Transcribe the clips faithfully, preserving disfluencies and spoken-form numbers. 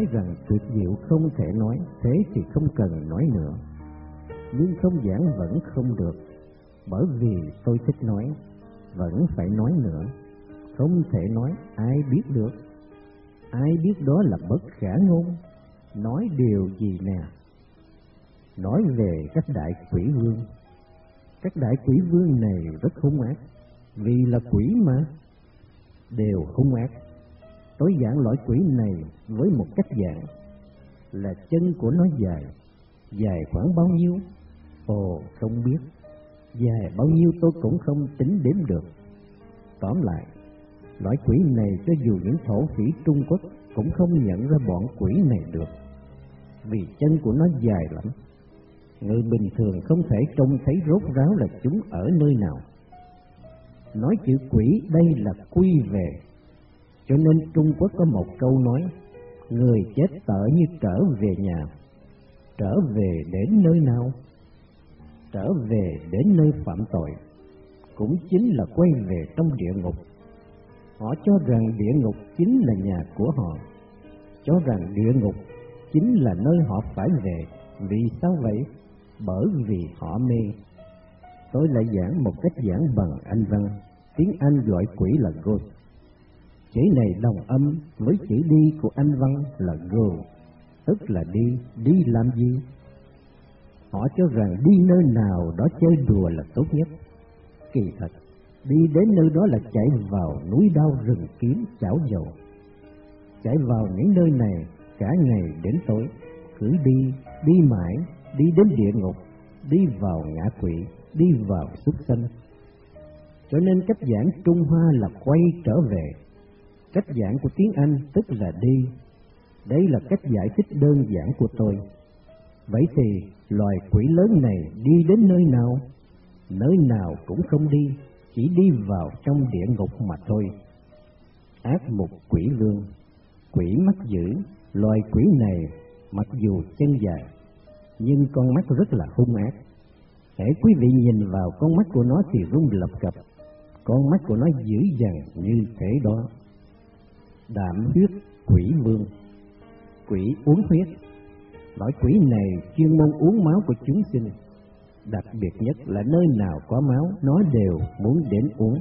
nói rằng tuyệt diệu không thể nói, thế thì không cần nói nữa. Nhưng không giảng vẫn không được, bởi vì tôi thích nói, vẫn phải nói nữa. Không thể nói, ai biết được? Ai biết đó là bất khả ngôn. Nói điều gì nè? Nói về các đại quỷ vương. Các đại quỷ vương này rất hung ác, vì là quỷ mà, đều hung ác. Tôi giảng loại quỷ này với một cách giảng là chân của nó dài. Dài khoảng bao nhiêu? Ồ, không biết. Dài bao nhiêu tôi cũng không tính đếm được. Tóm lại, loại quỷ này cho dù những thổ phỉ Trung Quốc cũng không nhận ra bọn quỷ này được, vì chân của nó dài lắm. Người bình thường không thể trông thấy rốt ráo là chúng ở nơi nào. Nói chữ quỷ đây là quy về, cho nên Trung Quốc có một câu nói: người chết tở như trở về nhà. Trở về đến nơi nào? Trở về đến nơi phạm tội, cũng chính là quay về trong địa ngục. Họ cho rằng địa ngục chính là nhà của họ, cho rằng địa ngục chính là nơi họ phải về. Vì sao vậy? Bởi vì họ mê. Tôi lại giảng một cách giảng bằng Anh văn. Tiếng Anh gọi quỷ là ghost. Chữ này đồng âm với chữ đi của Anh văn là go, tức là đi. Đi làm gì? Họ cho rằng đi nơi nào đó chơi đùa là tốt nhất. Kỳ thật, đi đến nơi đó là chạy vào núi đao rừng kiếm chảo dầu. Chạy vào những nơi này cả ngày đến tối, cứ đi, đi mãi, đi đến địa ngục, đi vào ngã quỷ, đi vào súc sanh. Cho nên cách giảng Trung Hoa là quay trở về. Cách giảng của tiếng Anh tức là đi. Đây là cách giải thích đơn giản của tôi. Vậy thì loài quỷ lớn này đi đến nơi nào? Nơi nào cũng không đi, chỉ đi vào trong địa ngục mà thôi. Ác mục quỷ vương, quỷ mắt dữ. Loài quỷ này mặc dù chân dài, nhưng con mắt rất là hung ác. Hễ quý vị nhìn vào con mắt của nó thì rung lập cập. Con mắt của nó dữ dằn như thế đó. Đạm huyết quỷ vương, quỷ uống huyết. Loại quỷ này chuyên môn uống máu của chúng sinh. Đặc biệt nhất là nơi nào có máu, nó đều muốn đến uống.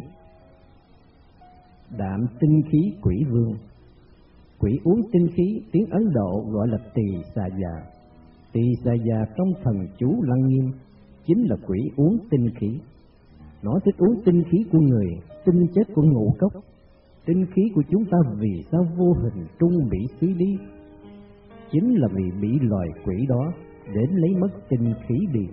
Đạm tinh khí quỷ vương, quỷ uống tinh khí, tiếng Ấn Độ gọi là tỳ xà già. Tỳ xà già trong thần chú Lăng Nghiêm chính là quỷ uống tinh khí. Nó thích uống tinh khí của người, tinh chất của ngũ cốc. Tinh khí của chúng ta vì sao vô hình trung bị xứ lý? Chính là vì bị loài quỷ đó đến lấy mất tinh khí đi.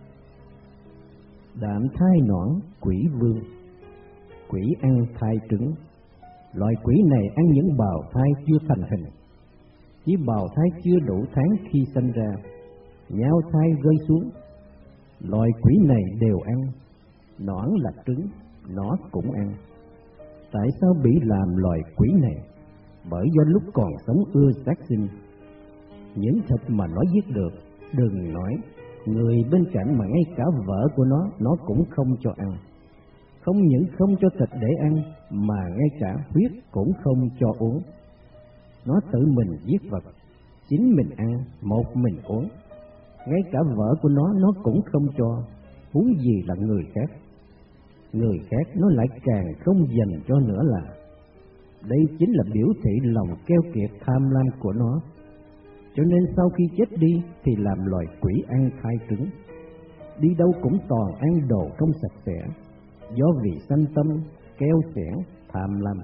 Đạm thai nõn quỷ vương, quỷ ăn thai trứng. Loài quỷ này ăn những bào thai chưa thành hình, chỉ bào thai chưa đủ tháng khi sinh ra, nhao thai rơi xuống. Loài quỷ này đều ăn. Nõn là trứng, nó cũng ăn. Tại sao bị làm loài quỷ này? Bởi do lúc còn sống ưa sát sinh. Những thịt mà nó giết được, đừng nói người bên cạnh mà ngay cả vợ của nó, nó cũng không cho ăn. Không những không cho thịt để ăn, mà ngay cả huyết cũng không cho uống. Nó tự mình giết vật, chính mình ăn, một mình uống. Ngay cả vợ của nó, nó cũng không cho, huống gì là người khác. Người khác nó lại càng không dành cho nữa là. Đây chính là biểu thị lòng keo kiệt tham lam của nó. Cho nên sau khi chết đi thì làm loài quỷ ăn thai trứng. Đi đâu cũng toàn ăn đồ không sạch sẽ, do vì sanh tâm, keo xẻn, tham lam.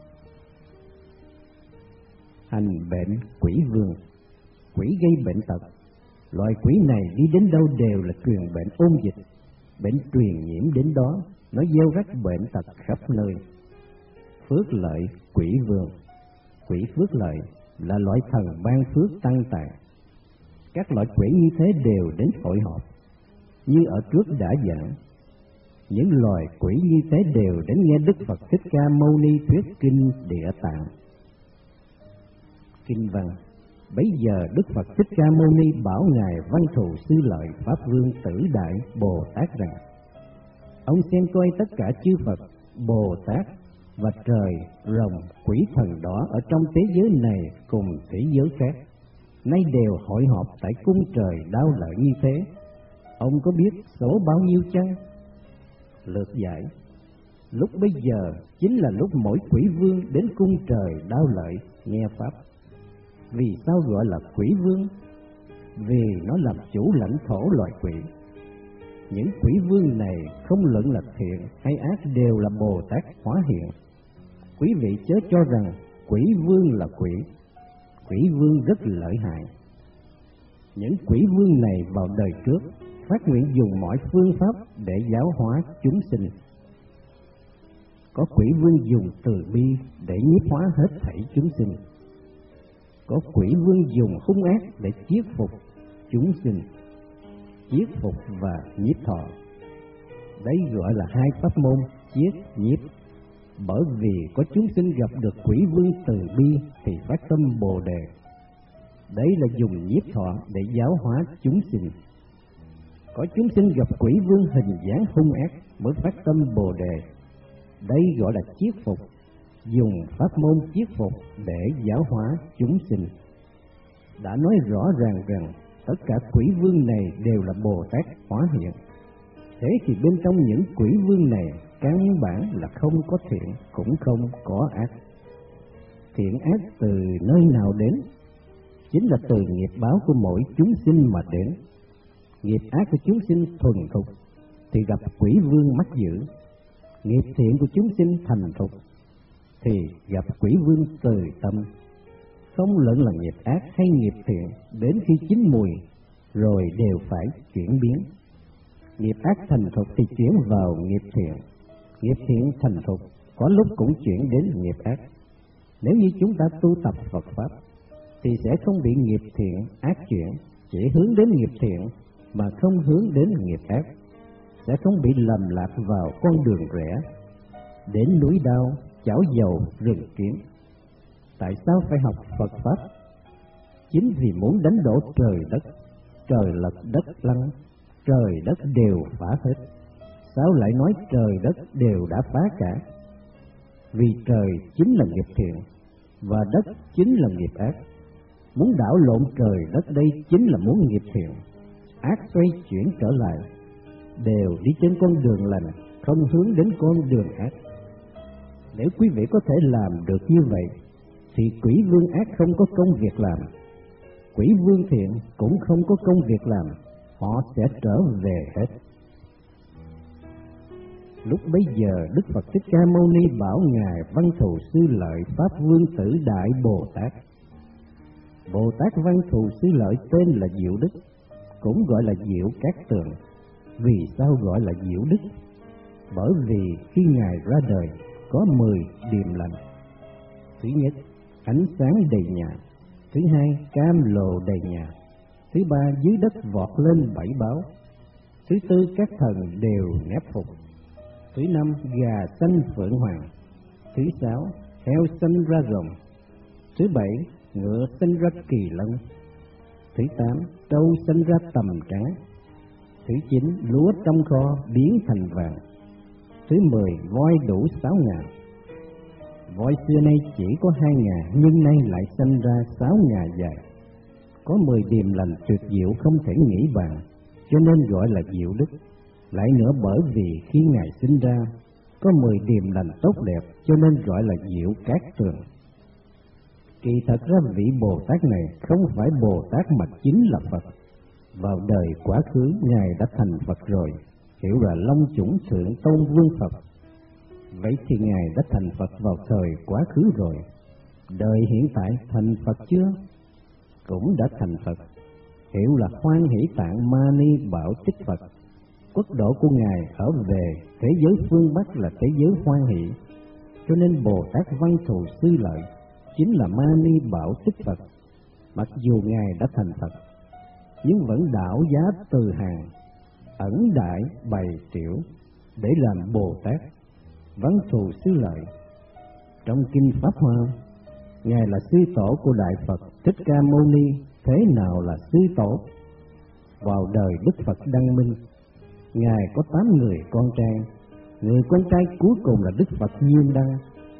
Hành bệnh quỷ vương, quỷ gây bệnh tật. Loài quỷ này đi đến đâu đều là truyền bệnh ôn dịch, bệnh truyền nhiễm đến đó, nó gieo rắc bệnh tật khắp nơi. Phước lợi quỷ vương, quỷ phước lợi là loại thần ban phước tăng tài. Các loại quỷ như thế đều đến hội họp, như ở trước đã giảng. Những loài quỷ như thế đều đến nghe Đức Phật Thích Ca Mâu Ni thuyết kinh Địa Tạng. Kinh văn: Bấy giờ Đức Phật Thích Ca Mâu Ni bảo ngài Văn Thù Sư Lợi Pháp Vương Tử Đại Bồ Tát rằng: ông xem coi tất cả chư Phật, Bồ Tát và trời, rồng, quỷ thần đỏ ở trong thế giới này cùng thế giới khác, nay đều hội họp tại cung trời Đao Lợi như thế. Ông có biết số bao nhiêu chăng? Lược giải: lúc bây giờ chính là lúc mỗi quỷ vương đến cung trời Đao Lợi nghe pháp. Vì sao gọi là quỷ vương? Vì nó làm chủ lãnh thổ loài quỷ. Những quỷ vương này không luận là thiện hay ác đều là Bồ Tát hóa hiện. Quý vị chớ cho rằng quỷ vương là quỷ. Quỷ vương rất lợi hại. Những quỷ vương này vào đời trước phát nguyện dùng mọi phương pháp để giáo hóa chúng sinh. Có quỷ vương dùng từ bi để nhiếp hóa hết thảy chúng sinh. Có quỷ vương dùng hung ác để chiết phục chúng sinh, chiết phục và nhiếp thọ. Đấy gọi là hai pháp môn chiết nhiếp. Bởi vì có chúng sinh gặp được quỷ vương từ bi thì phát tâm Bồ Đề. Đấy là dùng nhiếp thọ để giáo hóa chúng sinh. Có chúng sinh gặp quỷ vương hình dáng hung ác mới phát tâm Bồ Đề. Đây gọi là chiết phục, dùng pháp môn chiết phục để giáo hóa chúng sinh. Đã nói rõ ràng rằng tất cả quỷ vương này đều là Bồ Tát hóa hiện. Thế thì bên trong những quỷ vương này căn bản là không có thiện cũng không có ác. Thiện ác từ nơi nào đến? Chính là từ nghiệp báo của mỗi chúng sinh mà đến. Nghiệp ác của chúng sinh thuần thục thì gặp quỷ vương mắc giữ. Nghiệp thiện của chúng sinh thành thục thì gặp quỷ vương từ tâm. Không luận là nghiệp ác hay nghiệp thiện, đến khi chín mùi rồi đều phải chuyển biến. Nghiệp ác thành thục thì chuyển vào nghiệp thiện, nghiệp thiện thành thục có lúc cũng chuyển đến nghiệp ác. Nếu như chúng ta tu tập Phật Pháp thì sẽ không bị nghiệp thiện ác chuyển, chỉ hướng đến nghiệp thiện mà không hướng đến nghiệp ác, sẽ không bị lầm lạc vào con đường rẽ, đến núi đao, chảo dầu, rừng kiếm. Tại sao phải học Phật Pháp? Chính vì muốn đánh đổ trời đất, trời lật đất lăn, trời đất đều phá hết. Sao lại nói trời đất đều đã phá cả? Vì trời chính là nghiệp thiện, và đất chính là nghiệp ác. Muốn đảo lộn trời đất đây chính là muốn nghiệp thiện, ác xoay chuyển trở lại, đều đi trên con đường lành, không hướng đến con đường ác. Nếu quý vị có thể làm được như vậy, thì quỷ vương ác không có công việc làm, quỷ vương thiện cũng không có công việc làm, họ sẽ trở về hết. Lúc bấy giờ Đức Phật Thích Ca Mâu Ni bảo ngài Văn Thù Sư Lợi Pháp Vương Tử Đại Bồ Tát. Bồ Tát Văn Thù Sư Lợi tên là Diệu Đức, cũng gọi là Diệu Cát Tường. Vì sao gọi là Diệu Đức? Bởi vì khi ngài ra đời có mười điềm lành. Thứ nhất, ánh sáng đầy nhà. Thứ hai, cam lồ đầy nhà. Thứ ba, dưới đất vọt lên bảy báo. Thứ tư, các thần đều nép phục. Thứ năm, gà xanh phượng hoàng. Thứ sáu, heo xanh ra rồng. Thứ bảy, ngựa xanh ra kỳ lân. Thứ tám, trâu xanh ra tầm trắng. Thứ chín, lúa trong kho biến thành vàng. Thứ mười, voi đủ sáu ngà. Voi xưa nay chỉ có hai ngà, nhưng nay lại sanh ra sáu ngà dài. Có mười điềm lành tuyệt diệu không thể nghĩ bàn, cho nên gọi là Diệu Đức. Lại nữa bởi vì khi ngài sinh ra có mười điềm lành tốt đẹp, cho nên gọi là Diệu Cát Tường. Kỳ thật ra vị Bồ Tát này không phải Bồ Tát mà chính là Phật. Vào đời quá khứ ngài đã thành Phật rồi, hiểu là Long Chủng Thượng Tôn Vương Phật. Vậy thì ngài đã thành Phật vào thời quá khứ rồi. Đời hiện tại thành Phật chưa? Cũng đã thành Phật, hiểu là Hoan Hỷ Tạng Mani Bảo Tích Phật. Quốc độ của ngài ở về thế giới phương Bắc là thế giới hoan hỷ, cho nên Bồ Tát Văn Thù Sư Lợi chính là Mani Bảo Tích Phật. Mặc dù ngài đã thành Phật, nhưng vẫn đảo giá từ hàng, ẩn đại bày tiểu để làm Bồ Tát Văn Thù Sư Lợi. Trong kinh Pháp Hoa, ngài là sư tổ của Đại Phật Thích Ca Mâu Ni. Thế nào là sư tổ? Vào đời Đức Phật Đăng Minh, ngài có tám người con trai. Người con trai cuối cùng là Đức Phật Nhiên Đăng,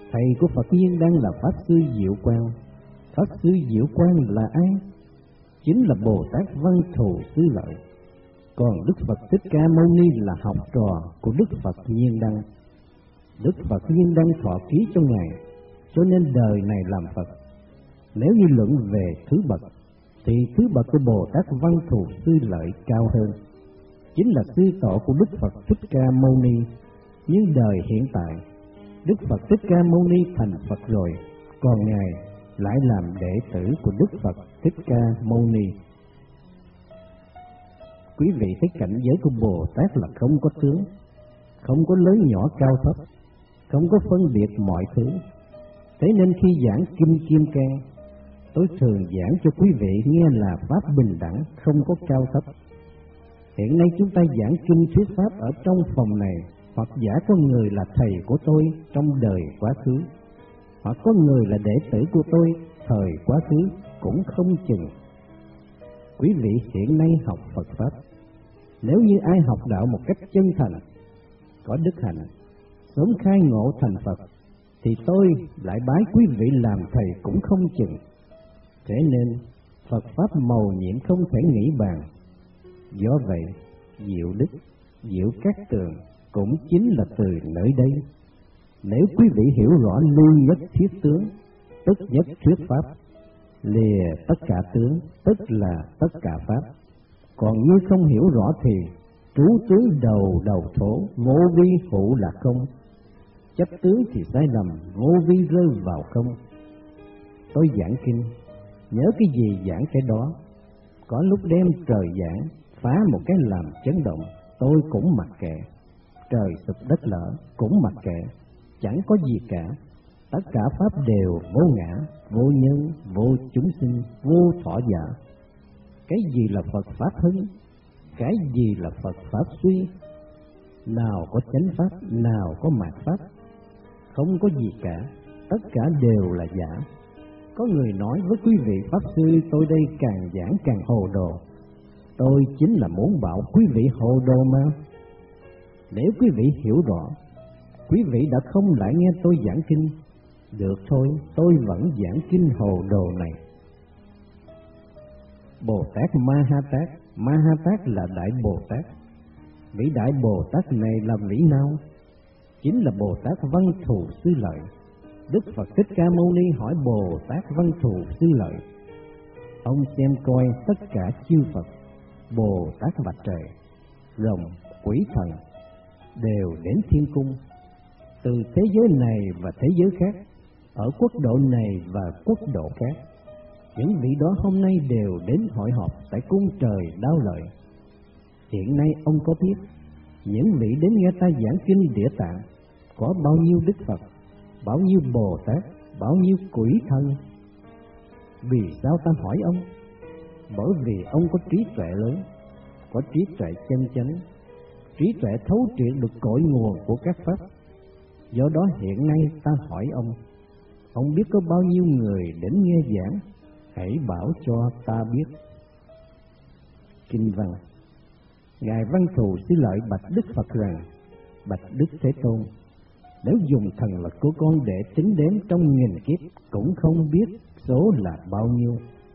Thầy của Phật Nhiên Đăng là Pháp Sư Diệu Quang. Pháp Sư Diệu Quang là ai? Chính là Bồ Tát Văn Thù Sư Lợi. Còn Đức Phật Thích Ca Mâu Ni là học trò của Đức Phật Nhiên Đăng. Đức Phật Nhiên Đăng thọ ký cho Ngài, cho nên đời này làm Phật. Nếu như luận về thứ bậc, thì thứ bậc của Bồ Tát Văn Thù Sư Lợi cao hơn, chính là sư tổ của Đức Phật Thích Ca Mâu Ni. Nhưng đời hiện tại, Đức Phật Thích Ca Mâu Ni thành Phật rồi, còn Ngài lại làm đệ tử của Đức Phật Thích Ca Mâu Ni. Quý vị thấy cảnh giới của Bồ Tát là không có tướng, không có lớn nhỏ cao thấp, không có phân biệt mọi thứ. Thế nên khi giảng Kinh Kim Cang, tôi thường giảng cho quý vị nghe là Pháp bình đẳng, không có cao thấp. Hiện nay chúng ta giảng kinh thuyết Pháp ở trong phòng này, hoặc giả có người là thầy của tôi trong đời quá khứ, hoặc có người là đệ tử của tôi thời quá khứ cũng không chừng. Quý vị hiện nay học Phật Pháp, nếu như ai học đạo một cách chân thành, có đức hạnh, sớm khai ngộ thành Phật, thì tôi lại bái quý vị làm thầy cũng không chừng. Thế nên Phật Pháp mầu nhiệm không thể nghĩ bàn. Do vậy, Diệu Đức, Diệu Cát Tường cũng chính là từ nơi đây. Nếu quý vị hiểu rõ lưu nhất thiết tướng, tức nhất thuyết Pháp, lìa tất cả tướng, tức là tất cả Pháp. Còn như không hiểu rõ thì trú tướng đầu đầu thổ, vô vi hữu là không. Chấp tướng thì sai lầm, vô vi rơi vào không. Tôi giảng kinh, nhớ cái gì giảng cái đó. Có lúc đem trời giảng, phá một cái làm chấn động, tôi cũng mặc kệ. Trời sụp đất lở cũng mặc kệ, chẳng có gì cả. Tất cả Pháp đều vô ngã, vô nhân, vô chúng sinh, vô thọ giả. Cái gì là Phật Pháp hưng? Cái gì là Phật Pháp suy? Nào có chánh Pháp, nào có mạt Pháp? Không có gì cả, tất cả đều là giả. Có người nói với quý vị Pháp Sư, tôi đây càng giảng càng hồ đồ. Tôi chính là muốn bảo quý vị hồ đồ mà. Nếu quý vị hiểu rõ, quý vị đã không lại nghe tôi giảng kinh. Được thôi, tôi vẫn giảng kinh hồ đồ này. Bồ Tát Ma Ha Tát, Ma Ha Tát là Đại Bồ Tát. Vị Đại Bồ Tát này là vị nào? Chính là Bồ Tát Văn Thù Sư Lợi. Đức Phật Thích Ca Mâu Ni hỏi Bồ Tát Văn Thù Sư Lợi: ông xem coi tất cả chư Phật, Bồ Tát Vạch Trời, rồng, quỷ thần đều đến thiên cung, từ thế giới này và thế giới khác, ở quốc độ này và quốc độ khác. Những vị đó hôm nay đều đến hội họp tại cung trời Đao Lợi. Hiện nay ông có biết những vị đến nghe ta giảng kinh Địa Tạng có bao nhiêu Đức Phật, bao nhiêu Bồ Tát, bao nhiêu quỷ thần? Vì sao ta hỏi ông? Bởi vì ông có trí tuệ lớn, có trí tuệ chân chánh, trí tuệ thấu triệt được cội nguồn của các Pháp. Do đó hiện nay ta hỏi ông, ông biết có bao nhiêu người đến nghe giảng? Hãy bảo cho ta biết. Kinh văn: Ngài Văn Thù Sư Lợi bạch Đức Phật rằng: bạch Đức Thế Tôn, nếu dùng thần lực của con để tính đếm trong nghìn kiếp cũng không biết số là bao nhiêu.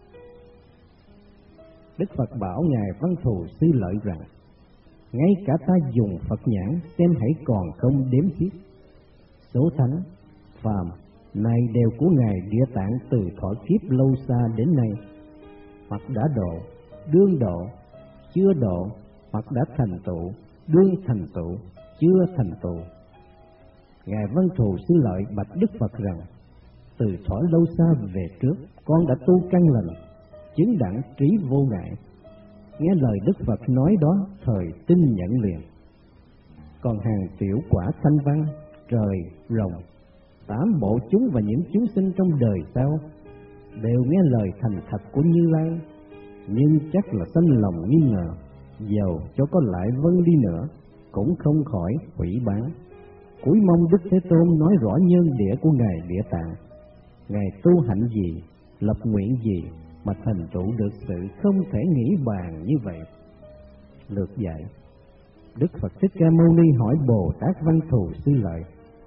Đức Phật bảo Ngài Văn Thù Sư Lợi rằng: ngay cả ta dùng Phật nhãn xem hãy còn không đếm xiết. Số thánh, phàm này đều của Ngài Địa Tạng từ thuở kiếp lâu xa đến nay, hoặc đã độ, đương độ, chưa độ, hoặc đã thành tựu, đương thành tựu, chưa thành tựu. Ngài Văn Thù Sư Lợi bạch Đức Phật rằng: từ thuở lâu xa về trước, con đã tu căn lành, chứng đẳng trí vô ngại. Nghe lời Đức Phật nói đó, thời tin nhận liền. Còn hàng tiểu quả thanh văn, trời, rồng, tám bộ chúng và những chúng sinh trong đời sau đều nghe lời thành thật của Như Lai, nhưng chắc là sanh lòng nghi ngờ, dầu cho có lại vâng đi nữa cũng không khỏi hủy bán. Cúi mong Đức Thế Tôn nói rõ nhân địa của Ngài Địa Tạng, Ngài tu hạnh gì, lập nguyện gì mà thành tựu được sự không thể nghĩ bàn như vậy. Lược dạy: Đức Phật Thích Ca Mâu Ni hỏi Bồ Tát Văn Thù Sư Lợi: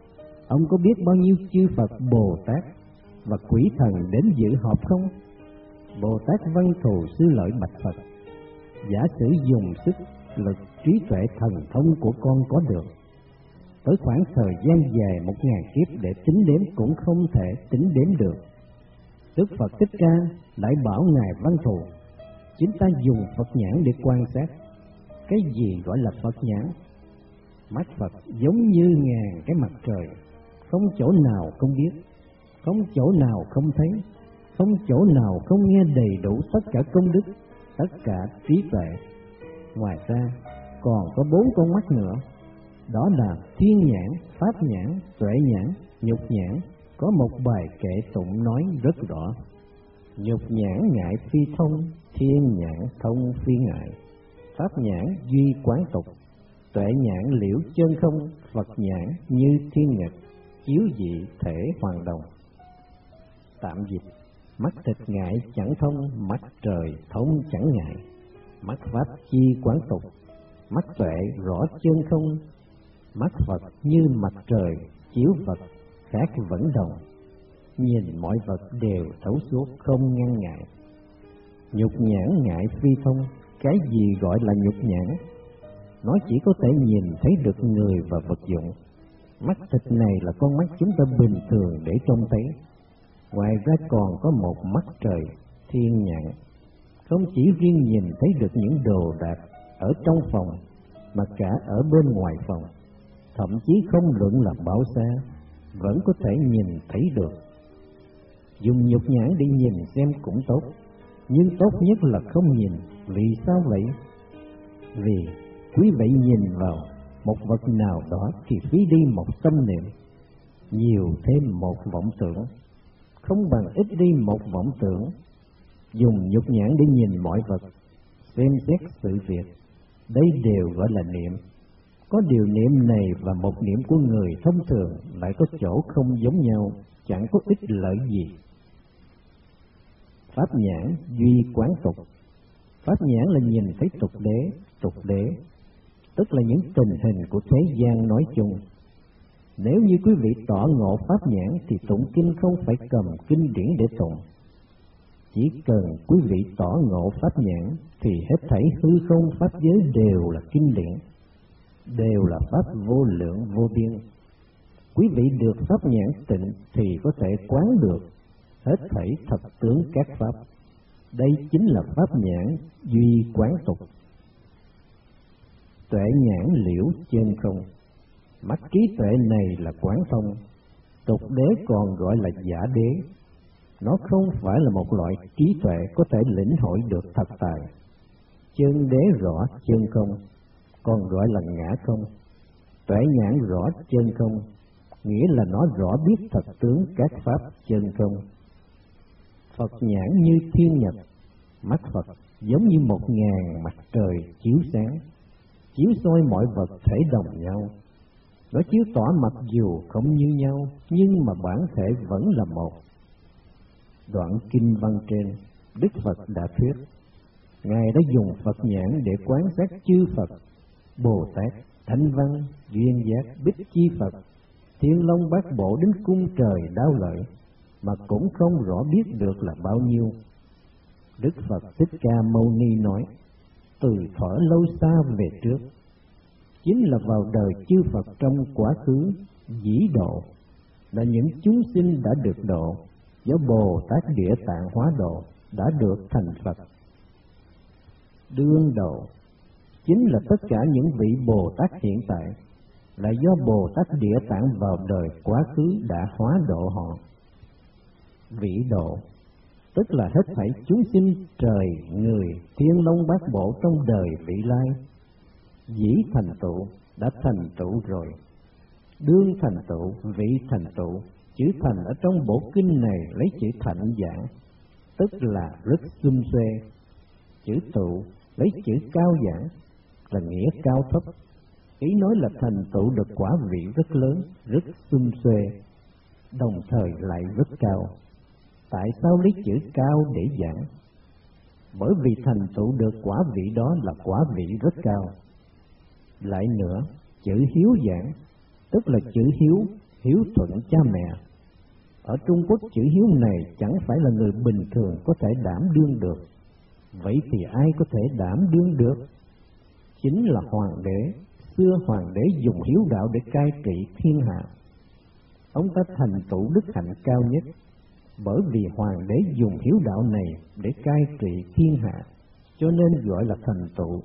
Ông có biết bao nhiêu chư Phật, Bồ Tát và quỷ thần đến dự họp không? Bồ Tát Văn Thù Sư Lợi bạch Phật: giả sử dùng sức lực trí tuệ thần thông của con có được, tới khoảng thời gian dài một ngàn kiếp để tính đếm cũng không thể tính đếm được. Đức Phật Thích Ca lại bảo ngài Văn Thù: chúng ta dùng Phật nhãn để quan sát. Cái gì gọi là Phật nhãn? Mắt Phật giống như ngàn cái mặt trời, không chỗ nào không biết, không chỗ nào không thấy, không chỗ nào không nghe đầy đủ tất cả công đức, tất cả trí tuệ. Ngoài ra còn có bốn con mắt nữa, đó là thiên nhãn, pháp nhãn, tuệ nhãn, nhục nhãn. Có một bài kệ tụng nói rất rõ: nhục nhãn ngại phi thông, thiên nhãn thông phi ngại, pháp nhãn duy quán tục, tuệ nhãn liễu chân không, Phật nhãn như thiên nhật, chiếu dị thể hoàn đồng. Tạm dịch: mắt thịt ngại chẳng thông, mắt trời thông chẳng ngại, mắt pháp chi quán tục, mắt tuệ rõ chân không, mắt Phật như mặt trời chiếu vật khác vẫn đồng, nhìn mọi vật đều thấu suốt không ngăn ngại. Nhục nhãn ngại phi thông. Cái gì gọi là nhục nhãn? Nó chỉ có thể nhìn thấy được người và vật dụng. Mắt thịt này là con mắt chúng ta bình thường để trông thấy. Ngoài ra còn có một mắt trời, thiên nhãn, không chỉ riêng nhìn thấy được những đồ đạc ở trong phòng, mà cả ở bên ngoài phòng. Thậm chí không luận là bao xa, vẫn có thể nhìn thấy được. Dùng nhục nhãn để nhìn xem cũng tốt, nhưng tốt nhất là không nhìn. Vì sao vậy? Vì quý vị nhìn vào một vật nào đó thì phí đi một tâm niệm, nhiều thêm một vọng tưởng, không bằng ít đi một vọng tưởng. Dùng nhục nhãn để nhìn mọi vật, xem xét sự việc, đây đều gọi là niệm. Có điều niệm này và một niệm của người thông thường lại có chỗ không giống nhau, chẳng có ích lợi gì. Pháp nhãn duy quán tục. Pháp nhãn là nhìn thấy tục đế, tục đế, tức là những tình hình của thế gian nói chung. Nếu như quý vị tỏ ngộ pháp nhãn thì tụng kinh không phải cầm kinh điển để tụng. Chỉ cần quý vị tỏ ngộ pháp nhãn thì hết thảy hư không pháp giới đều là kinh điển, đều là pháp vô lượng vô biên. Quý vị được pháp nhãn tịnh thì có thể quán được hết thảy thật tướng các pháp. Đây chính là pháp nhãn duy quán tục. Tuệ nhãn liễu chân không. Mắt trí tuệ này là quán thông. Tục đế còn gọi là giả đế. Nó không phải là một loại trí tuệ có thể lĩnh hội được thật tài. Chân đế rõ chân không, còn gọi là ngã không. Tuệ nhãn rõ chân không, nghĩa là nó rõ biết thật tướng các pháp chân không. Phật nhãn như thiên nhật. Mắt Phật giống như một ngàn mặt trời chiếu sáng, chiếu soi mọi vật thể đồng nhau. Nó chiếu tỏ mặc dù không như nhau, nhưng mà bản thể vẫn là một. Đoạn kinh văn trên, Đức Phật đã thuyết, Ngài đã dùng Phật nhãn để quan sát chư Phật, Bồ Tát, Thanh Văn, Duyên Giác, Bích Chi Phật, Thiên Long Bát Bộ đến cung trời đao lợi, mà cũng không rõ biết được là bao nhiêu. Đức Phật Thích Ca Mâu Ni nói, từ thuở lâu xa về trước, chính là vào đời chư Phật trong quá khứ, dĩ độ, là những chúng sinh đã được độ, do Bồ Tát Địa Tạng hóa độ, đã được thành Phật. Đương độ, chính là tất cả những vị Bồ Tát hiện tại, là do Bồ Tát Địa Tạng vào đời quá khứ đã hóa độ họ. Vĩ độ, tức là hết thảy chúng sinh trời, người, thiên long bát bộ trong đời vị lai, dĩ thành tựu, đã thành tựu rồi. Đương thành tựu, vị thành tựu, chữ thành ở trong bộ kinh này lấy chữ thạnh giảng, tức là rất xum xuê. Chữ tựu lấy chữ cao giảng, là nghĩa cao thấp. Ý nói là thành tựu được quả vị rất lớn, rất xum xuê, đồng thời lại rất cao. Tại sao lấy chữ cao để giảng? Bởi vì thành tựu được quả vị đó là quả vị rất cao. Lại nữa, chữ hiếu giảng, tức là chữ hiếu, hiếu thuận cha mẹ. Ở Trung Quốc chữ hiếu này chẳng phải là người bình thường có thể đảm đương được. Vậy thì ai có thể đảm đương được? Chính là hoàng đế. Xưa hoàng đế dùng hiếu đạo để cai trị thiên hạ. Ông ta thành tựu đức hạnh cao nhất, bởi vì hoàng đế dùng hiếu đạo này để cai trị thiên hạ, cho nên gọi là thành tựu.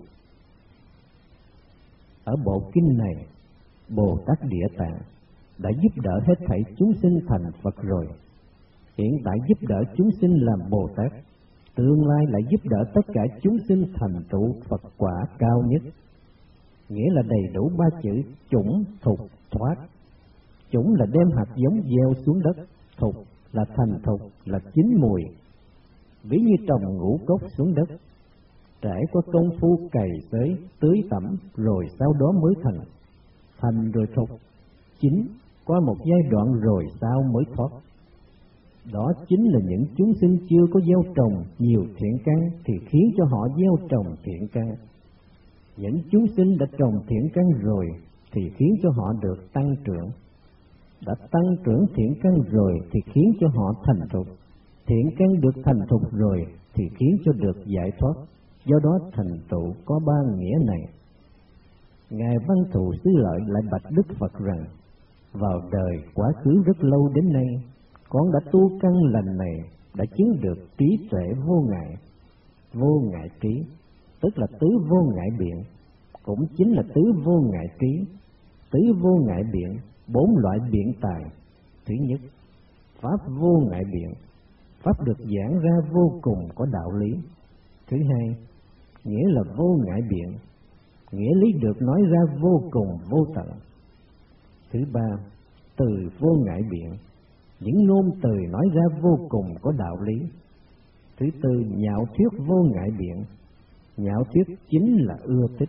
Ở bộ kinh này, Bồ Tát Địa Tạng đã giúp đỡ hết thảy chúng sinh thành Phật rồi. Hiện tại giúp đỡ chúng sinh làm Bồ Tát, tương lai lại giúp đỡ tất cả chúng sinh thành tựu Phật quả cao nhất. Nghĩa là đầy đủ ba chữ chủng, thục, thoát. Chủng là đem hạt giống gieo xuống đất, thục là thành thục, là chín mùi. Ví như trồng ngũ cốc xuống đất, trải qua công phu cày xới, tưới tẩm, rồi sau đó mới thành. Thành rồi thục, chín, qua một giai đoạn rồi sau mới thoát. Đó chính là những chúng sinh chưa có gieo trồng nhiều thiện căn thì khiến cho họ gieo trồng thiện căn. Những chúng sinh đã trồng thiện căn rồi thì khiến cho họ được tăng trưởng. Đã tăng trưởng thiện căn rồi thì khiến cho họ thành thục. Thiện căn được thành thục rồi thì khiến cho được giải thoát. Do đó thành tựu có ba nghĩa này. Ngài Văn Thù Sư Lợi lại bạch Đức Phật rằng: vào đời quá khứ rất lâu đến nay, con đã tu căn lành này, đã chứng được trí tuệ vô ngại. Vô ngại trí tức là tứ vô ngại biện, cũng chính là tứ vô ngại trí. Tứ vô ngại biện, bốn loại biện tài. Thứ nhất, pháp vô ngại biện, pháp được giảng ra vô cùng có đạo lý. Thứ hai, nghĩa là vô ngại biện, nghĩa lý được nói ra vô cùng vô tận. Thứ ba, từ vô ngại biện, những ngôn từ nói ra vô cùng có đạo lý. Thứ tư, nhạo thuyết vô ngại biện, nhạo thuyết chính là ưa thích.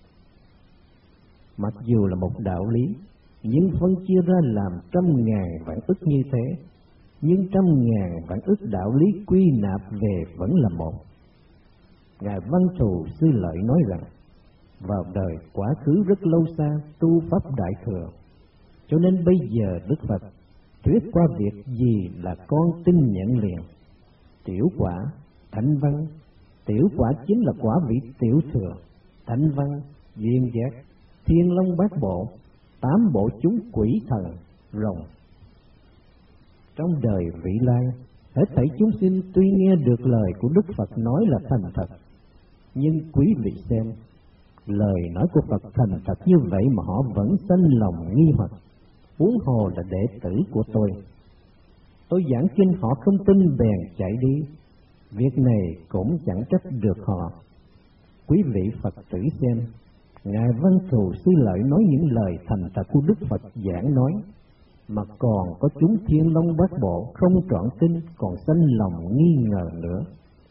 Mặc dù là một đạo lý, nhưng phân chia ra làm trăm ngàn vạn ức như thế, nhưng trăm ngàn vạn ức đạo lý quy nạp về vẫn là một. Ngài Văn Thù Sư Lợi nói rằng: vào đời quá khứ rất lâu xa tu pháp đại thừa, cho nên bây giờ Đức Phật thuyết qua việc gì là con tin nhận liền. Tiểu quả, thánh văn. Tiểu quả chính là quả vị tiểu thừa. Thánh văn, duyên giác, thiên long bát bộ, tám bộ chúng quỷ thần, rồng. Trong đời vị lai, hết thảy chúng sinh tuy nghe được lời của Đức Phật nói là thành thật, nhưng quý vị xem, lời nói của Phật thành thật như vậy mà họ vẫn sanh lòng nghi hoặc. Huống hồ là đệ tử của tôi. Tôi giảng kinh họ không tin bèn chạy đi, việc này cũng chẳng trách được họ. Quý vị Phật tử xem, Ngài Văn Thù Sư Lợi nói những lời thành thật của Đức Phật giảng nói, mà còn có chúng thiên long bát bộ không trọn tin, còn sanh lòng nghi ngờ nữa.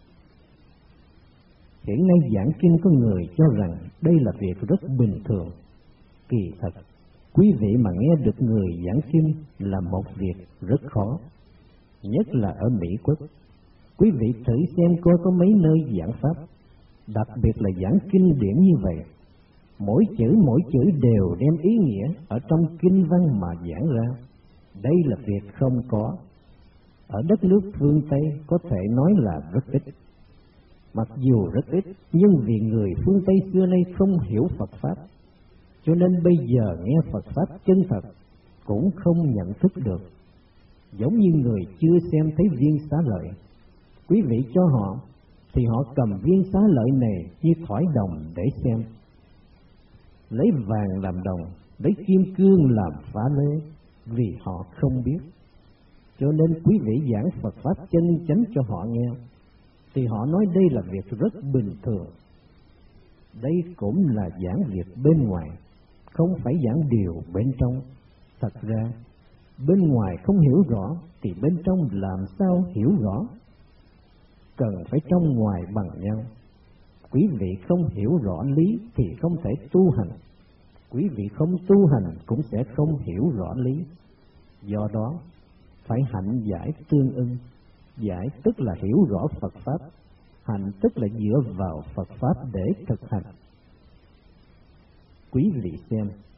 Hiện nay giảng kinh có người cho rằng đây là việc rất bình thường. Kỳ thật, quý vị mà nghe được người giảng kinh là một việc rất khó, nhất là ở Mỹ Quốc. Quý vị thử xem coi có mấy nơi giảng pháp, đặc biệt là giảng kinh điển như vậy, mỗi chữ mỗi chữ đều đem ý nghĩa ở trong kinh văn mà giảng ra. Đây là việc không có. Ở đất nước phương Tây có thể nói là rất ít. Mặc dù rất ít, nhưng vì người phương Tây xưa nay không hiểu Phật Pháp, cho nên bây giờ nghe Phật Pháp chân thật cũng không nhận thức được. Giống như người chưa xem thấy viên xá lợi, quý vị cho họ, thì họ cầm viên xá lợi này như thỏi đồng để xem. Lấy vàng làm đồng, lấy kim cương làm phá lê, vì họ không biết. Cho nên quý vị giảng Phật Pháp chân chánh cho họ nghe, thì họ nói đây là việc rất bình thường. Đây cũng là giảng việc bên ngoài, không phải giảng điều bên trong. Thật ra, bên ngoài không hiểu rõ, thì bên trong làm sao hiểu rõ? Cần phải trong ngoài bằng nhau. Quý vị không hiểu rõ lý thì không thể tu hành. Quý vị không tu hành cũng sẽ không hiểu rõ lý. Do đó, phải hạnh giải tương ưng. Giải tức là hiểu rõ Phật Pháp, hành tức là dựa vào Phật Pháp để thực hành. Quý vị xem,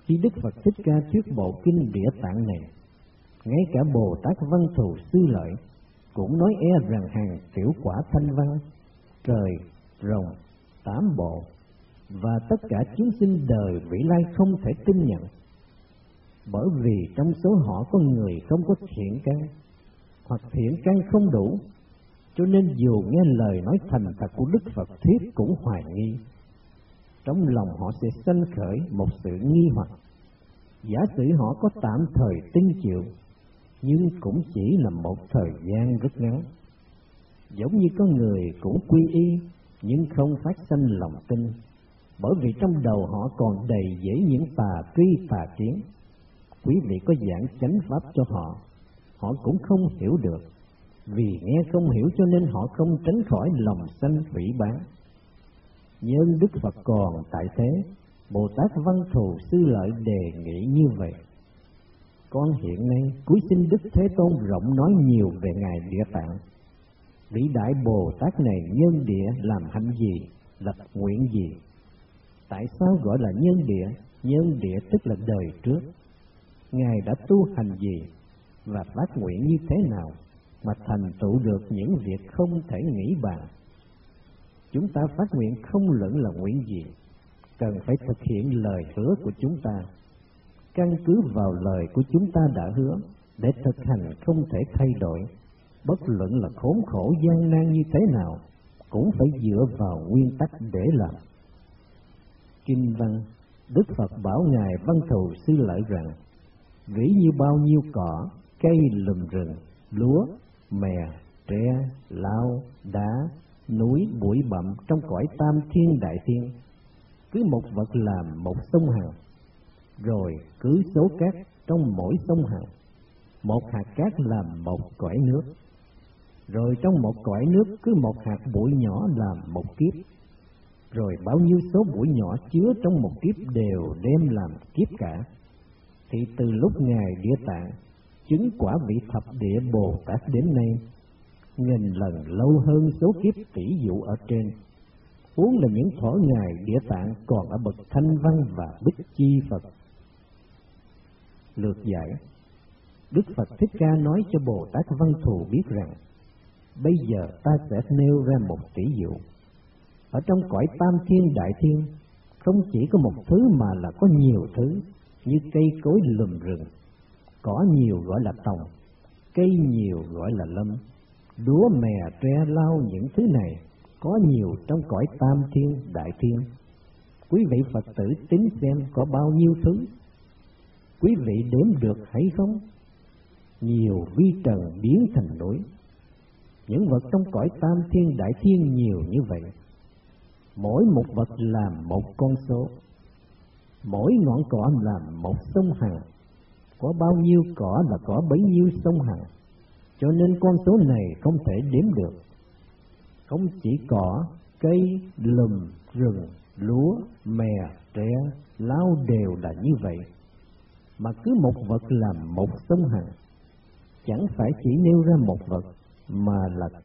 Khi Đức Phật Thích Ca thuyết bộ kinh Địa Tạng này, ngay cả Bồ Tát Văn Thù Sư Lợi cũng nói e rằng hàng tiểu quả thanh văn, trời, rồng, tám bộ và tất cả chúng sinh đời vị lai không thể tin nhận, bởi vì trong số họ có người không có thiện căn hoặc thiện căn không đủ, cho nên dù nghe lời nói thành thật của Đức Phật thuyết cũng hoài nghi. Trong lòng họ sẽ sanh khởi một sự nghi hoặc. Giả sử họ có tạm thời tin chịu, nhưng cũng chỉ là một thời gian rất ngắn. Giống như có người cũng quy y, nhưng không phát sanh lòng tin, bởi vì trong đầu họ còn đầy dẫy những tà tri tà kiến. Quý vị có giảng chánh pháp cho họ, họ cũng không hiểu được. Vì nghe không hiểu cho nên họ không tránh khỏi lòng sanh phỉ báng. Nhưng Đức Phật còn tại thế, Bồ Tát Văn Thù Sư Lợi đề nghị như vậy: con hiện nay cúi xin Đức Thế Tôn rộng nói nhiều về Ngài Địa Tạng. Vĩ đại Bồ Tát này nhân địa làm hạnh gì, lập nguyện gì? Tại sao gọi là nhân địa? Nhân địa tức là đời trước. Ngài đã tu hành gì và phát nguyện như thế nào mà thành tựu được những việc không thể nghĩ bàn? Chúng ta phát nguyện không luận là nguyện gì, cần phải thực hiện lời hứa của chúng ta. Căn cứ vào lời của chúng ta đã hứa để thực hành không thể thay đổi, bất luận là khốn khổ gian nan như thế nào, cũng phải dựa vào nguyên tắc để làm. Kinh văn, Đức Phật bảo Ngài Văn Thù Sư Lợi rằng: ví như bao nhiêu cỏ, cây lùm rừng, lúa, mè, tre, lao, đá, núi, bụi bặm trong cõi tam thiên đại thiên, cứ một vật làm một sông Hằng, rồi cứ số cát trong mỗi sông Hằng, một hạt cát làm một cõi nước, rồi trong một cõi nước cứ một hạt bụi nhỏ làm một kiếp, rồi bao nhiêu số bụi nhỏ chứa trong một kiếp đều đem làm kiếp cả. Thì từ lúc Ngài Địa Tạng chứng quả vị thập địa Bồ Tát đến nay, nghìn lần lâu hơn số kiếp tỷ dụ ở trên, huống là những thuở Ngài Địa Tạng còn ở bậc Thanh Văn và Bích Chi Phật. Lược giải: Đức Phật Thích Ca nói cho Bồ Tát Văn Thù biết rằng: bây giờ ta sẽ nêu ra một tỷ dụ. Ở trong cõi tam thiên đại thiên, không chỉ có một thứ mà là có nhiều thứ, như cây cối lùm rừng, cỏ nhiều gọi là tòng, cây nhiều gọi là lâm, lúa mè tre lau, những thứ này có nhiều trong cõi tam thiên đại thiên. Quý vị Phật tử tính xem có bao nhiêu thứ? Quý vị đếm được hay không? Nhiều vi trần biến thành núi. Những vật trong cõi tam thiên đại thiên nhiều như vậy, mỗi một vật làm một con số, mỗi ngọn cỏ làm một sông Hằng. Có bao nhiêu cỏ là có bấy nhiêu sông Hằng, cho nên con số này không thể đếm được. Không chỉ cỏ, cây, lùm, rừng, lúa, mè, tre, lao đều là như vậy, mà cứ một vật làm một sông Hằng. Chẳng phải chỉ nêu ra một vật, mà là